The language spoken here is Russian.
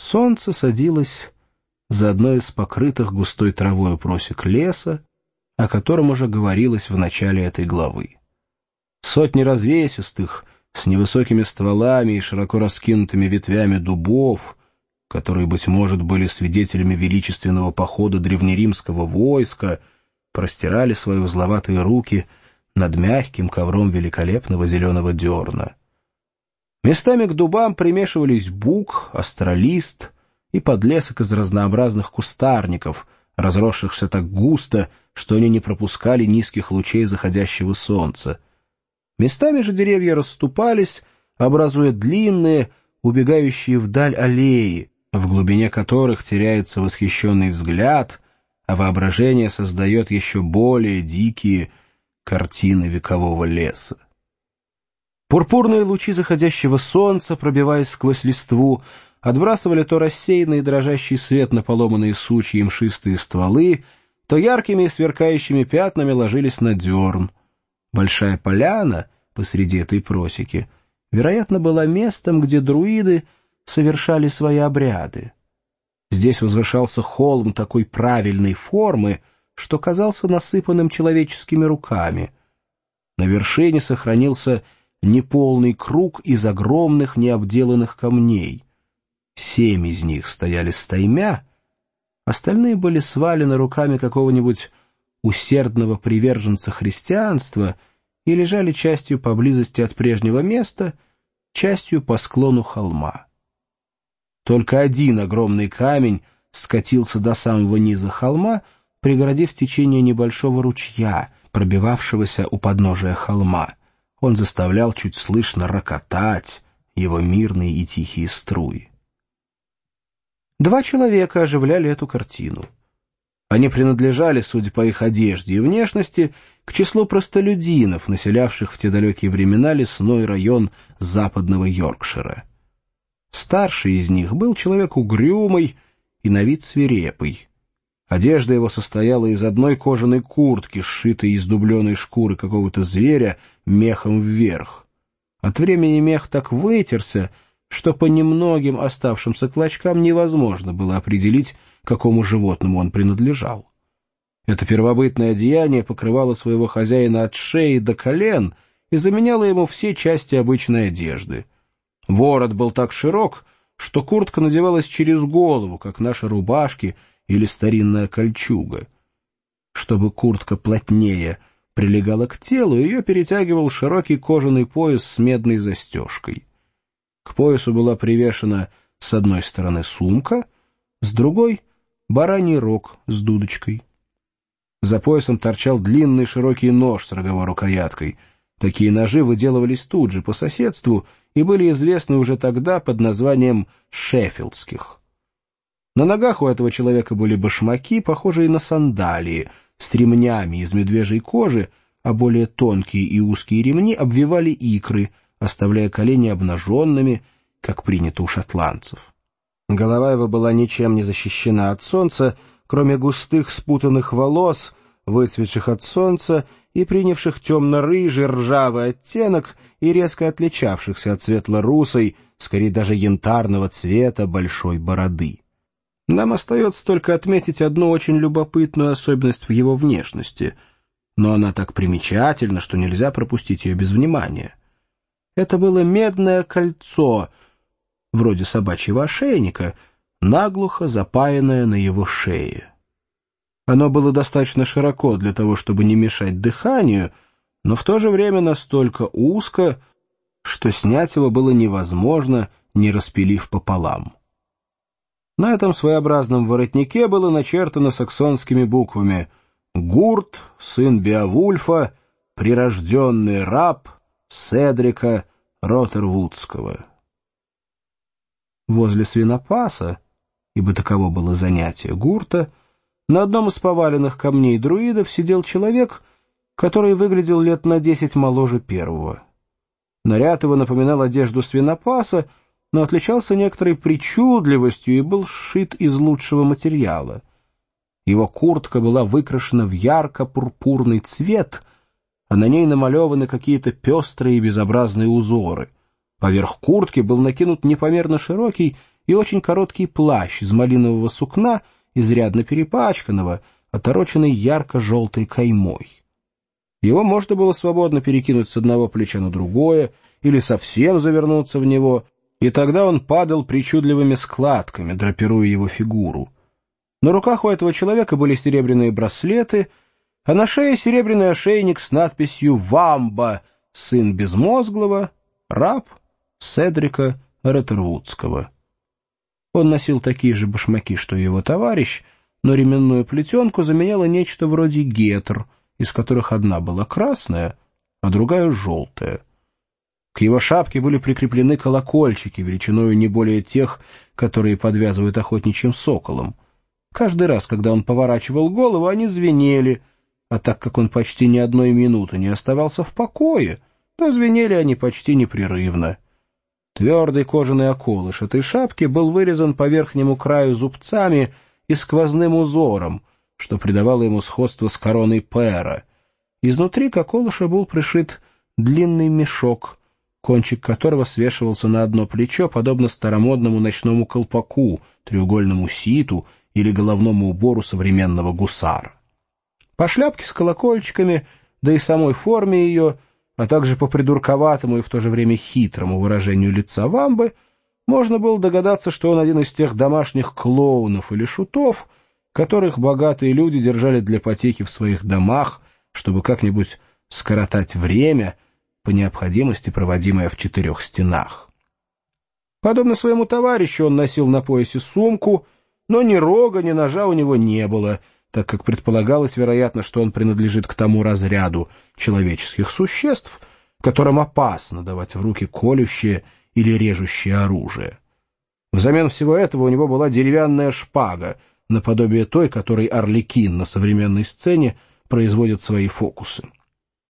Солнце садилось за одно из покрытых густой травой просек леса, о котором уже говорилось в начале этой главы. Сотни развесистых, с невысокими стволами и широко раскинутыми ветвями дубов, которые, быть может, были свидетелями величественного похода древнеримского войска, простирали свои узловатые руки над мягким ковром великолепного зеленого дерна. Местами к дубам примешивались бук, астролист и подлесок из разнообразных кустарников, разросшихся так густо, что они не пропускали низких лучей заходящего солнца. Местами же деревья расступались, образуя длинные, убегающие вдаль аллеи, в глубине которых теряется восхищенный взгляд, а воображение создает еще более дикие картины векового леса. Пурпурные лучи заходящего солнца, пробиваясь сквозь листву, отбрасывали то рассеянный и дрожащий свет на поломанные сучья и мшистые стволы, то яркими и сверкающими пятнами ложились на дерн. Большая поляна посреди этой просеки, вероятно, была местом, где друиды совершали свои обряды. Здесь возвышался холм такой правильной формы, что казался насыпанным человеческими руками. На вершине сохранился неполный круг из огромных необделанных камней. 7 из них стояли стаймя, остальные были свалены руками какого-нибудь усердного приверженца христианства и лежали частью поблизости от прежнего места, частью по склону холма. Только один огромный камень скатился до самого низа холма, преградив течение небольшого ручья, пробивавшегося у подножия холма. Он заставлял чуть слышно рокотать его мирные и тихие струи. 2 человека оживляли эту картину. Они принадлежали, судя по их одежде и внешности, к числу простолюдинов, населявших в те далекие времена лесной район западного Йоркшира. Старший из них был человек угрюмый и на вид свирепый. Одежда его состояла из одной кожаной куртки, сшитой из дубленой шкуры какого-то зверя мехом вверх. От времени мех так вытерся, что по немногим оставшимся клочкам невозможно было определить, какому животному он принадлежал. Это первобытное одеяние покрывало своего хозяина от шеи до колен и заменяло ему все части обычной одежды. Ворот был так широк, что куртка надевалась через голову, как наши рубашки или старинная кольчуга. Чтобы куртка плотнее прилегала к телу, ее перетягивал широкий кожаный пояс с медной застежкой. К поясу была привешена с одной стороны сумка, с другой — бараний рог с дудочкой. За поясом торчал длинный широкий нож с роговой рукояткой. Такие ножи выделывались тут же, по соседству, и были известны уже тогда под названием шеффилдских. На ногах у этого человека были башмаки, похожие на сандалии, с ремнями из медвежьей кожи, а более тонкие и узкие ремни обвивали икры, оставляя колени обнаженными, как принято у шотландцев. Голова его была ничем не защищена от солнца, кроме густых спутанных волос, выцветших от солнца и принявших темно-рыжий ржавый оттенок и резко отличавшихся от светло-русой, скорее даже янтарного цвета большой бороды. Нам остается только отметить одну очень любопытную особенность в его внешности, но она так примечательна, что нельзя пропустить ее без внимания. Это было медное кольцо, вроде собачьего ошейника, наглухо запаянное на его шее. Оно было достаточно широко для того, чтобы не мешать дыханию, но в то же время настолько узко, что снять его было невозможно, не распилив пополам. На этом своеобразном воротнике было начертано саксонскими буквами «Гурт, сын Беовульфа, прирожденный раб Седрика Роттервудского». Возле свинопаса, ибо таково было занятие Гурта, на одном из поваленных камней друидов сидел человек, который выглядел лет на 10 моложе первого. Наряд его напоминал одежду свинопаса, но отличался некоторой причудливостью и был сшит из лучшего материала. Его куртка была выкрашена в ярко-пурпурный цвет, а на ней намалеваны какие-то пестрые и безобразные узоры. Поверх куртки был накинут непомерно широкий и очень короткий плащ из малинового сукна, изрядно перепачканного, отороченный ярко-желтой каймой. Его можно было свободно перекинуть с одного плеча на другое или совсем завернуться в него, и тогда он падал причудливыми складками, драпируя его фигуру. На руках у этого человека были серебряные браслеты, а на шее серебряный ошейник с надписью «Вамба, сын Безмозглого, раб Седрика Реттервудского». Он носил такие же башмаки, что и его товарищ, но ременную плетенку заменяло нечто вроде гетр, из которых одна была красная, а другая желтая. К его шапке были прикреплены колокольчики, величиною не более тех, которые подвязывают охотничьим соколом. Каждый раз, когда он поворачивал голову, они звенели, а так как он почти ни одной минуты не оставался в покое, то звенели они почти непрерывно. Твердый кожаный околыш этой шапки был вырезан по верхнему краю зубцами и сквозным узором, что придавало ему сходство с короной пера. Изнутри к околышу был пришит длинный мешок, кончик которого свешивался на одно плечо, подобно старомодному ночному колпаку, треугольному ситу или головному убору современного гусара. По шляпке с колокольчиками, да и самой форме ее, а также по придурковатому и в то же время хитрому выражению лица Вамбы, можно было догадаться, что он один из тех домашних клоунов или шутов, которых богатые люди держали для потехи в своих домах, чтобы как-нибудь скоротать время, по необходимости проводимое в 4 стенах. Подобно своему товарищу, он носил на поясе сумку, но ни рога, ни ножа у него не было, так как предполагалось, вероятно, что он принадлежит к тому разряду человеческих существ, которым опасно давать в руки колющее или режущее оружие. Взамен всего этого у него была деревянная шпага, наподобие той, которой Арлекин на современной сцене производит свои фокусы.